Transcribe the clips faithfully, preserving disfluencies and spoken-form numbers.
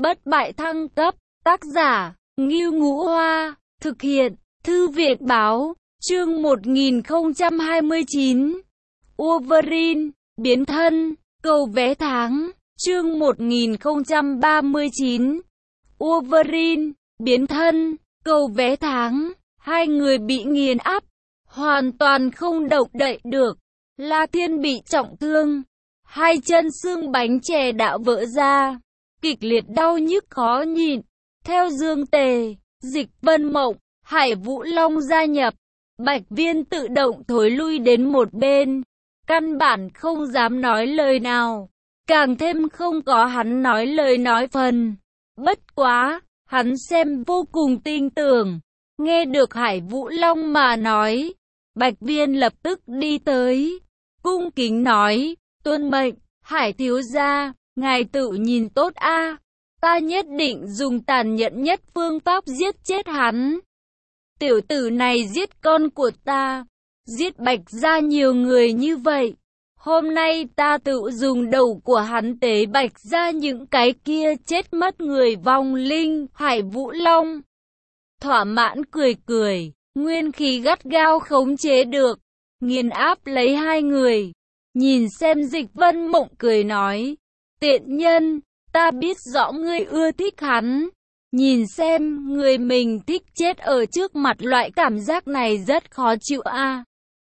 Bất bại thăng cấp, tác giả, Ngưu Ngũ Hoa, thực hiện, Thư viện báo, chương một nghìn không trăm hai mươi chín. Wolverine, biến thân, cầu vé tháng, chương một nghìn không trăm ba mươi chín. Wolverine, biến thân, cầu vé tháng, hai người bị nghiền áp, hoàn toàn không động đậy được. La Thiên bị trọng thương, hai chân xương bánh chè đã vỡ ra, kịch liệt đau nhức khó nhịn. Theo Dương Tề, Dịch Vân Mộng, Hải Vũ Long gia nhập, Bạch Viên tự động thối lui đến một bên, căn bản không dám nói lời nào, càng thêm không có hắn nói lời nói phần. Bất quá, hắn xem vô cùng tin tưởng, nghe được Hải Vũ Long mà nói, Bạch Viên lập tức đi tới, cung kính nói, tuân mệnh, Hải thiếu gia, ngài tự nhìn tốt a, ta nhất định dùng tàn nhẫn nhất phương pháp giết chết hắn. Tiểu tử này giết con của ta, giết Bạch gia nhiều người như vậy. Hôm nay ta tự dùng đầu của hắn tế Bạch gia những cái kia chết mất người vong linh. Hải Vũ Long thỏa mãn cười cười, nguyên khí gắt gao khống chế được, nghiền áp lấy hai người. Nhìn xem Dịch Vân Mộng cười nói, tiện nhân, ta biết rõ ngươi ưa thích hắn. Nhìn xem, người mình thích chết ở trước mặt, loại cảm giác này rất khó chịu a. À.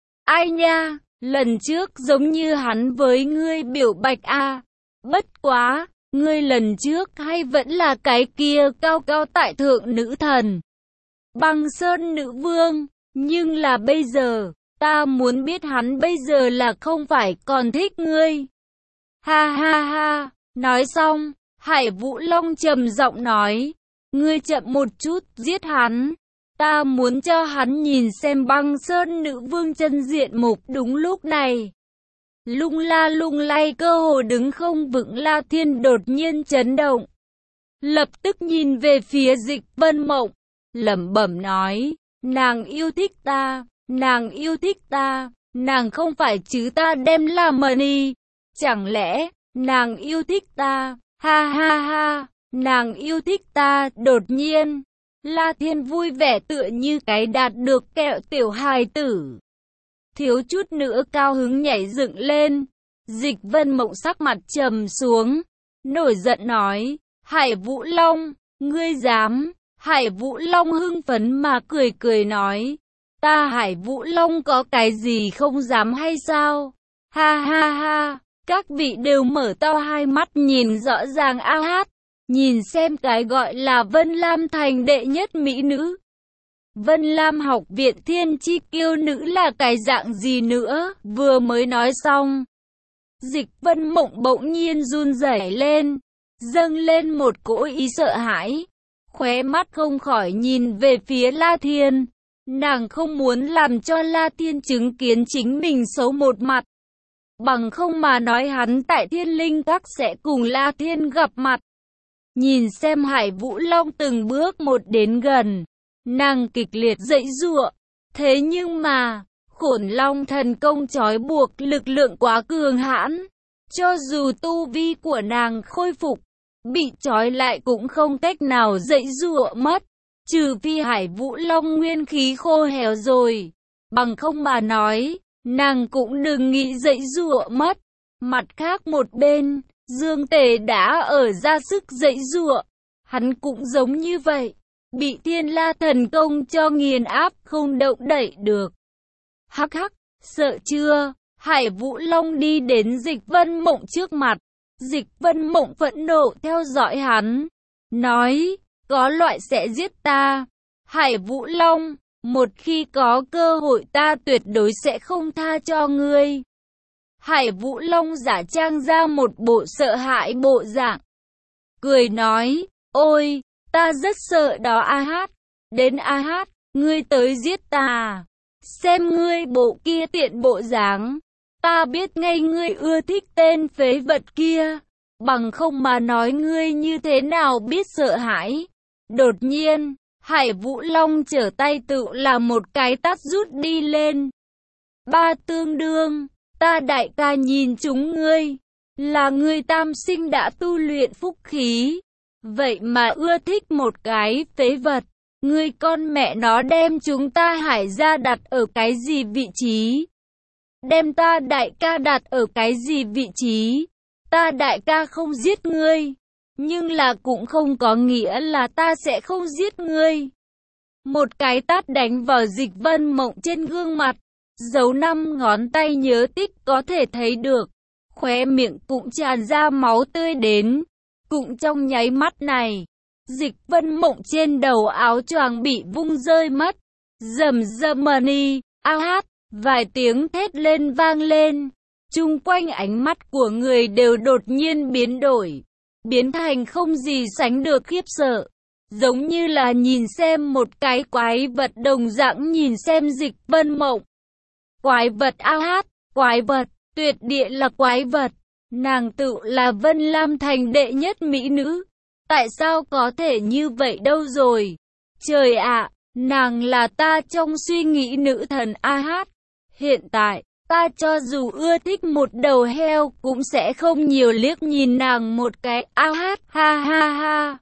Ai nha, lần trước giống như hắn với ngươi biểu Bạch a. À. Bất quá, ngươi lần trước hay vẫn là cái kia cao cao tại thượng nữ thần, Băng Sơn nữ vương, nhưng là bây giờ, ta muốn biết hắn bây giờ là không phải còn thích ngươi. Ha ha ha, nói xong, Hải Vũ Long trầm giọng nói, ngươi chậm một chút giết hắn, ta muốn cho hắn nhìn xem Băng Sơn nữ vương chân diện mục. Đúng lúc này, lung la lung lay cơ hồ đứng không vững La Thiên đột nhiên chấn động, lập tức nhìn về phía Dịch Vân Mộng, lẩm bẩm nói, nàng yêu thích ta, nàng yêu thích ta, nàng không phải chứ ta đem làm mani, chẳng lẽ nàng yêu thích ta? Ha ha ha, nàng yêu thích ta. Đột nhiên, La Thiên vui vẻ tựa như cái đạt được kẹo tiểu hài tử, thiếu chút nữa cao hứng nhảy dựng lên. Dịch Vân Mộng sắc mặt trầm xuống, nổi giận nói, Hải Vũ Long, ngươi dám? Hải Vũ Long hưng phấn mà cười cười nói, ta Hải Vũ Long có cái gì không dám hay sao? Ha ha ha, các vị đều mở to hai mắt nhìn rõ ràng a hát, nhìn xem cái gọi là Vân Lam thành đệ nhất mỹ nữ, Vân Lam học viện thiên chi kiêu nữ là cái dạng gì nữa. Vừa mới nói xong, Dịch Vân Mộng bỗng nhiên run rẩy lên, dâng lên một cỗ ý sợ hãi, khóe mắt không khỏi nhìn về phía La Thiên. Nàng không muốn làm cho La Thiên chứng kiến chính mình xấu một mặt, bằng không mà nói hắn tại Thiên Linh Các sẽ cùng La Thiên gặp mặt. Nhìn xem Hải Vũ Long từng bước một đến gần, nàng kịch liệt giãy giụa, thế nhưng mà Khổn Long thần công trói buộc lực lượng quá cường hãn, cho dù tu vi của nàng khôi phục, bị trói lại cũng không cách nào giãy giụa mất, trừ phi Hải Vũ Long nguyên khí khô héo rồi, bằng không mà nói, nàng cũng đừng nghĩ giãy giụa mất. Mặt khác một bên, Dương Tề đã ở ra sức giãy giụa, hắn cũng giống như vậy, bị Thiên La thần công cho nghiền áp không động đậy được. Hắc hắc, sợ chưa? Hải Vũ Long đi đến Dịch Vân Mộng trước mặt, Dịch Vân Mộng phẫn nộ theo dõi hắn, nói, có loại sẽ giết ta. Hải Vũ Long, một khi có cơ hội ta tuyệt đối sẽ không tha cho ngươi. Hải Vũ Long giả trang ra một bộ sợ hãi bộ dạng, cười nói, ôi, ta rất sợ đó a hát, đến a hát, ngươi tới giết ta, xem ngươi bộ kia tiện bộ dáng, ta biết ngay ngươi ưa thích tên phế vật kia, bằng không mà nói ngươi như thế nào biết sợ hãi. Đột nhiên, Hải Vũ Long trở tay tự là một cái tát rút đi lên. Ba tương đương, ta đại ca nhìn chúng ngươi, là ngươi tam sinh đã tu luyện phúc khí, Vậy mà ưa thích một cái phế vật. Ngươi con mẹ nó đem chúng ta Hải gia đặt ở cái gì vị trí? Đem ta đại ca đặt ở cái gì vị trí? Ta đại ca không giết ngươi, nhưng là cũng không có nghĩa là ta sẽ không giết ngươi. Một cái tát đánh vào Dịch Vân Mộng trên gương mặt, dấu năm ngón tay nhớ tích có thể thấy được, khóe miệng cũng tràn ra máu tươi đến. Cũng trong nháy mắt này, Dịch Vân Mộng trên đầu áo choàng bị vung rơi mất. Rầm rầm mani, a hát, vài tiếng thét lên vang lên. Chung quanh ánh mắt của người đều đột nhiên biến đổi, biến thành không gì sánh được khiếp sợ. Giống như là nhìn xem một cái quái vật đồng dạng nhìn xem Dịch Vân Mộng. Quái vật a hát, quái vật, tuyệt địa là quái vật. Nàng tự là Vân Lam Thành đệ nhất mỹ nữ. Tại sao có thể như vậy đâu rồi? Trời ạ, nàng là ta trong suy nghĩ nữ thần a hát. Hiện tại, ta cho dù ưa thích một đầu heo cũng sẽ không nhiều liếc nhìn nàng một cái a hát ha ha ha.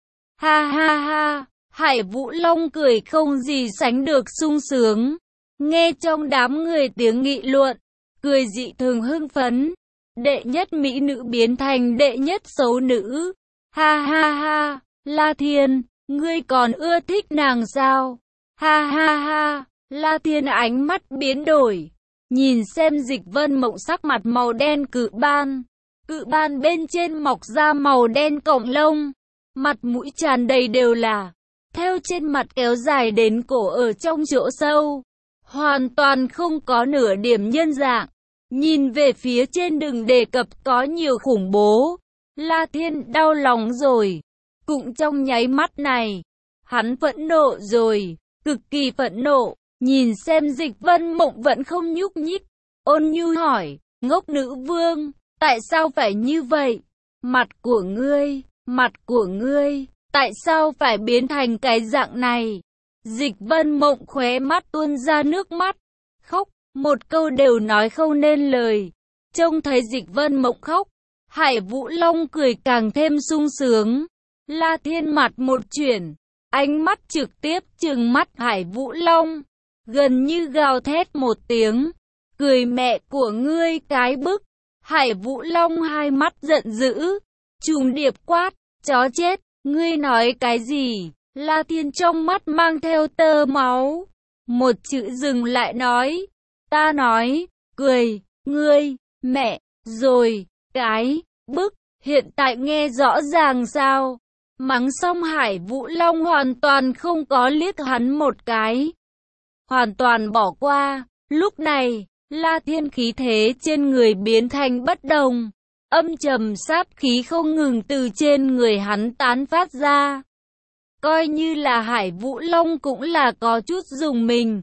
Ha ha ha, Hải Vũ Long cười không gì sánh được sung sướng. Nghe trong đám người tiếng nghị luận, cười dị thường hưng phấn. Đệ nhất mỹ nữ biến thành đệ nhất xấu nữ. Ha ha ha, La Thiên, ngươi còn ưa thích nàng sao? Ha ha ha, La Thiên ánh mắt biến đổi. Nhìn xem Dịch Vân Mộng sắc mặt màu đen cự ban. Cự ban bên trên mọc ra màu đen cọng lông. Mặt mũi tràn đầy đều là, theo trên mặt kéo dài đến cổ ở trong chỗ sâu. Hoàn toàn không có nửa điểm nhân dạng. Nhìn về phía trên đừng đề cập có nhiều khủng bố. La Thiên đau lòng rồi. Cũng trong nháy mắt này, hắn phẫn nộ rồi, cực kỳ phẫn nộ. Nhìn xem Dịch Vân Mộng vẫn không nhúc nhích. Ôn nhu hỏi, ngốc nữ vương, tại sao phải như vậy? Mặt của ngươi, mặt của ngươi, tại sao phải biến thành cái dạng này? Dịch Vân Mộng khóe mắt tuôn ra nước mắt, khóc, một câu đều nói không nên lời. Trông thấy Dịch Vân Mộng khóc, Hải Vũ Long cười càng thêm sung sướng. La Thiên mặt một chuyển, ánh mắt trực tiếp trừng mắt Hải Vũ Long, gần như gào thét một tiếng, cười mẹ của ngươi cái bức. Hải Vũ Long hai mắt giận dữ, trùng điệp quát, chó chết, ngươi nói cái gì? La Thiên trong mắt mang theo tơ máu, một chữ dừng lại nói, ta nói, cười, ngươi, mẹ, rồi, cái, bức, hiện tại nghe rõ ràng sao? Mắng xong Hải Vũ Long hoàn toàn không có liếc hắn một cái, hoàn toàn bỏ qua. Lúc này, La Thiên khí thế trên người biến thành bất đồng, âm trầm sát khí không ngừng từ trên người hắn tán phát ra. Coi như là Hải Vũ Long cũng là có chút dùng mình.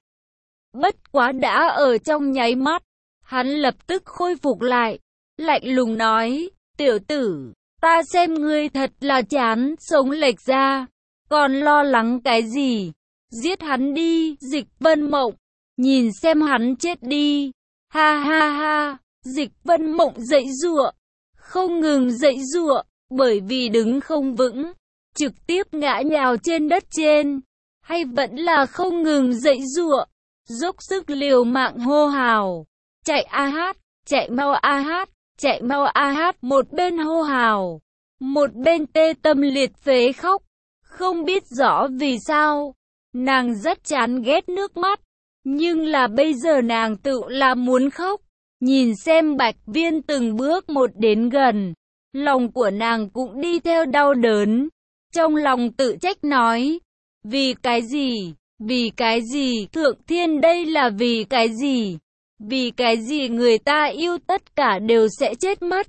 Bất quá đã ở trong nháy mắt, hắn lập tức khôi phục lại, lạnh lùng nói, tiểu tử, ta xem ngươi thật là chán, sống lệch ra, còn lo lắng cái gì? Giết hắn đi, Dịch Vân Mộng, nhìn xem hắn chết đi. Ha ha ha, Dịch Vân Mộng dãy giụa, không ngừng dãy giụa, bởi vì đứng không vững, trực tiếp ngã nhào trên đất trên, hay vẫn là không ngừng dãy giụa, dốc sức liều mạng hô hào, chạy a hát, chạy mau a hát, chạy mau a hát, một bên hô hào, một bên tê tâm liệt phế khóc, không biết rõ vì sao, nàng rất chán ghét nước mắt, nhưng là bây giờ nàng tự là muốn khóc. Nhìn xem Bạch Viên từng bước một đến gần, lòng của nàng cũng đi theo đau đớn, trong lòng tự trách nói, vì cái gì, vì cái gì, Thượng Thiên đây là vì cái gì, vì cái gì người ta yêu tất cả đều sẽ chết mất.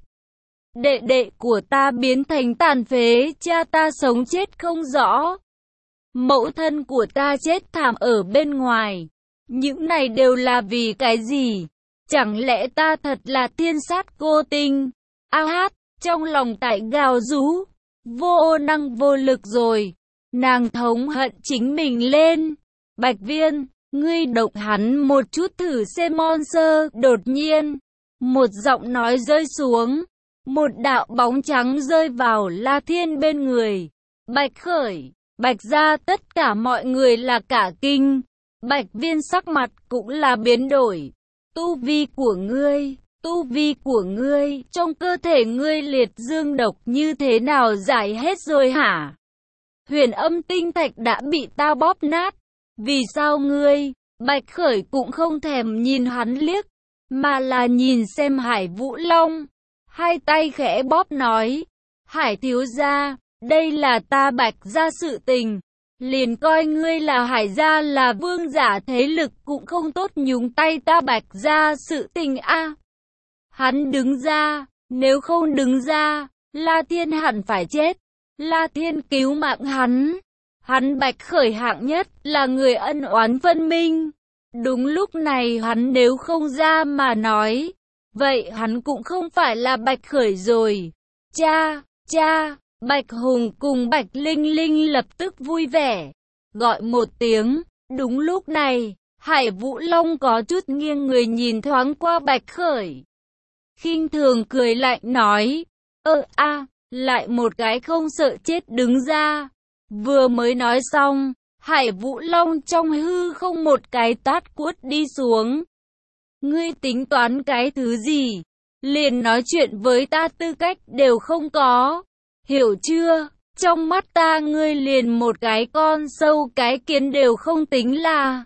Đệ đệ của ta biến thành tàn phế, cha ta sống chết không rõ, mẫu thân của ta chết thảm ở bên ngoài, những này đều là vì cái gì? Chẳng lẽ ta thật là thiên sát cô tinh? A hát, trong lòng tại gào rú, vô năng vô lực rồi. Nàng thống hận chính mình lên. Bạch Viên, ngươi động hắn một chút thử xem monster. Đột nhiên, một giọng nói rơi xuống. Một đạo bóng trắng rơi vào La Thiên bên người. Bạch Khởi, Bạch gia tất cả mọi người là cả kinh. Bạch Viên sắc mặt cũng là biến đổi. Tu vi của ngươi, tu vi của ngươi, trong cơ thể ngươi liệt dương độc như thế nào giải hết rồi hả? Huyền âm tinh thạch đã bị ta bóp nát. Vì sao ngươi? Bạch Khởi cũng không thèm nhìn hắn liếc, mà là nhìn xem Hải Vũ Long. Hai tay khẽ bóp nói, Hải thiếu gia, đây là ta Bạch gia sự tình. Liền coi ngươi là Hải gia là vương giả thế lực cũng không tốt nhúng tay ta Bạch gia sự tình a. À, hắn đứng ra, nếu không đứng ra, La Thiên hẳn phải chết. La Thiên cứu mạng hắn. Hắn Bạch Khởi hạng nhất là người ân oán phân minh. Đúng lúc này hắn nếu không ra mà nói, vậy hắn cũng không phải là Bạch Khởi rồi. Cha, cha, Bạch Hùng cùng Bạch Linh Linh lập tức vui vẻ, gọi một tiếng. Đúng lúc này, Hải Vũ Long có chút nghiêng người nhìn thoáng qua Bạch Khởi. Khinh thường cười lạnh nói, ơ a, lại một cái không sợ chết đứng ra. Vừa mới nói xong, Hải Vũ Long trong hư không một cái tát quất đi xuống. Ngươi tính toán cái thứ gì? Liền nói chuyện với ta tư cách đều không có. Hiểu chưa? Trong mắt ta ngươi liền một cái con sâu cái kiến đều không tính là.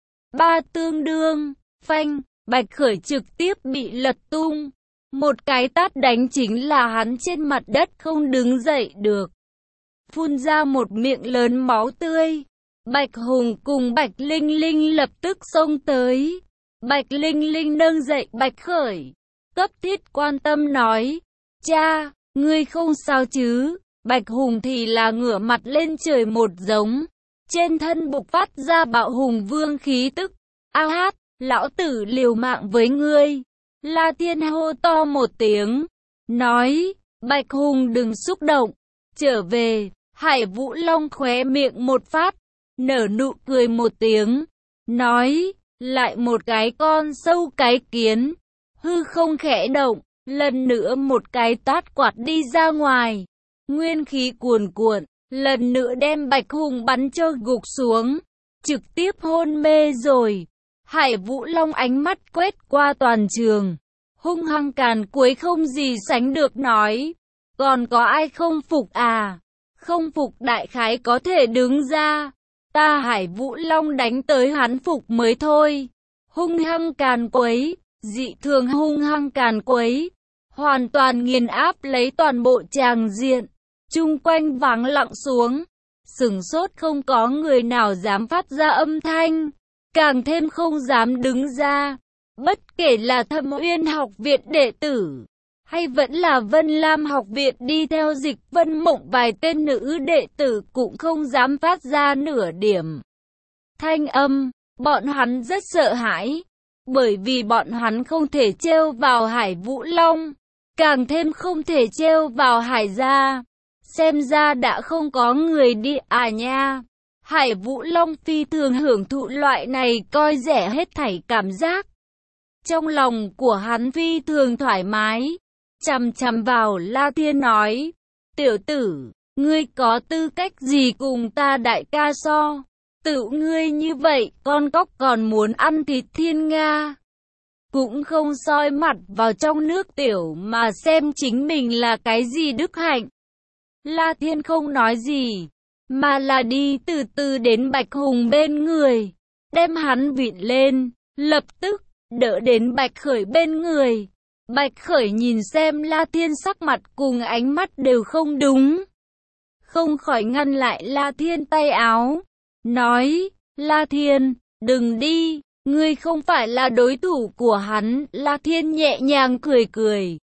Ba tương đương, phanh, Bạch Khởi trực tiếp bị lật tung. Một cái tát đánh chính là hắn trên mặt đất không đứng dậy được. Phun ra một miệng lớn máu tươi. Bạch Hùng cùng Bạch Linh Linh lập tức xông tới. Bạch Linh Linh nâng dậy Bạch Khởi, cấp thiết quan tâm nói, cha, ngươi không sao chứ? Bạch Hùng thì là ngửa mặt lên trời một giống, trên thân bộc phát ra bạo hùng vương khí tức. A hát, lão tử liều mạng với ngươi. La Thiên hô to một tiếng, nói, Bạch Hùng đừng xúc động, trở về. Hải Vũ Long khóe miệng một phát, nở nụ cười một tiếng, nói, lại một cái con sâu cái kiến. Hư không khẽ động, lần nữa một cái tát quạt đi ra ngoài. Nguyên khí cuồn cuộn, lần nữa đem Bạch Hùng bắn cho gục xuống, trực tiếp hôn mê rồi. Hải Vũ Long ánh mắt quét qua toàn trường, hung hăng càn quấy không gì sánh được nói, còn có ai không phục à? Không phục đại khái có thể đứng ra. Ta Hải Vũ Long đánh tới hắn phục mới thôi. Hung hăng càn quấy, dị thường hung hăng càn quấy, hoàn toàn nghiền áp lấy toàn bộ tràng diện. Chung quanh vắng lặng xuống, sửng sốt không có người nào dám phát ra âm thanh, càng thêm không dám đứng ra. Bất kể là Thâm Uyên học viện đệ tử, hay vẫn là Vân Lam học viện đi theo Dịch Vân Mộng, vài tên nữ đệ tử cũng không dám phát ra nửa điểm thanh âm. Bọn hắn rất sợ hãi, bởi vì bọn hắn không thể trêu vào Hải Vũ Long, càng thêm không thể trêu vào Hải gia. Xem ra đã không có người đi à nha. Hải Vũ Long phi thường hưởng thụ loại này coi rẻ hết thảy cảm giác. Trong lòng của hắn phi thường thoải mái, chằm chằm vào La Thiên nói, tiểu tử, ngươi có tư cách gì cùng ta đại ca so? Tự ngươi như vậy, con cóc còn muốn ăn thịt thiên nga. Cũng không soi mặt vào trong nước tiểu mà xem chính mình là cái gì đức hạnh. La Thiên không nói gì, mà là đi từ từ đến Bạch Hùng bên người, đem hắn vịn lên, lập tức đỡ đến Bạch Khởi bên người. Bạch Khởi nhìn xem La Thiên sắc mặt cùng ánh mắt đều không đúng, không khỏi ngăn lại La Thiên tay áo, nói, La Thiên, đừng đi, ngươi không phải là đối thủ của hắn. La Thiên nhẹ nhàng cười cười,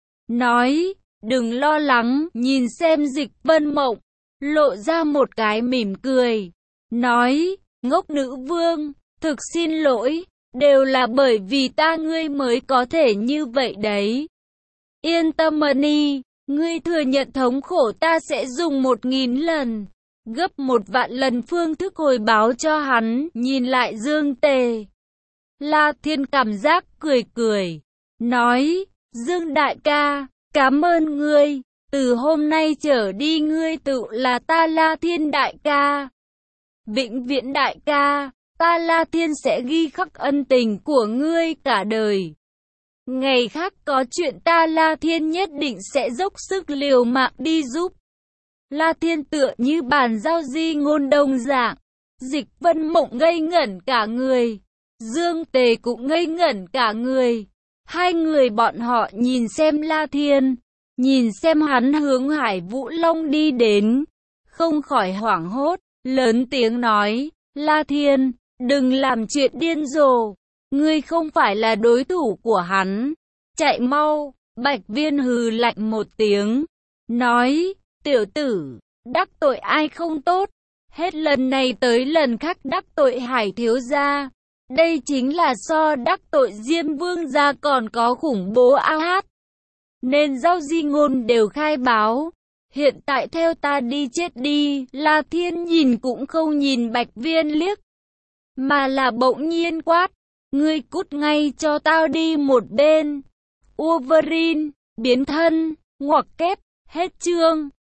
nói, đừng lo lắng. Nhìn xem Dịch Vân Mộng, lộ ra một cái mỉm cười, nói, ngốc nữ vương, thực xin lỗi, đều là bởi vì ta ngươi mới có thể như vậy đấy. Yên tâm Mani, ngươi thừa nhận thống khổ ta sẽ dùng một nghìn lần, gấp một vạn lần phương thức hồi báo cho hắn. Nhìn lại Dương Tề, La Thiên cảm giác cười cười, nói, Dương đại ca, cảm ơn ngươi. Từ hôm nay trở đi ngươi tự là ta La Thiên đại ca. Vĩnh viễn đại ca, ta La Thiên sẽ ghi khắc ân tình của ngươi cả đời. Ngày khác có chuyện ta La Thiên nhất định sẽ dốc sức liều mạng đi giúp. La Thiên tựa như bàn giao di ngôn đồng dạng. Dịch Vân Mộng ngây ngẩn cả người. Dương Tề cũng ngây ngẩn cả người. Hai người bọn họ nhìn xem La Thiên, nhìn xem hắn hướng Hải Vũ Long đi đến, không khỏi hoảng hốt, lớn tiếng nói, La Thiên, đừng làm chuyện điên rồ, ngươi không phải là đối thủ của hắn, chạy mau. Bạch Viên hừ lạnh một tiếng, nói, tiểu tử, đắc tội ai không tốt, hết lần này tới lần khác đắc tội Hải thiếu gia. Đây chính là so đắc tội Diêm Vương gia còn có khủng bố a hát. Nên giao di ngôn đều khai báo. Hiện tại theo ta đi chết đi. La Thiên nhìn cũng không nhìn Bạch Viên liếc, mà là bỗng nhiên quát. Ngươi cút ngay cho tao đi một bên. Wolverine, biến thân, ngoặc kép, hết chương.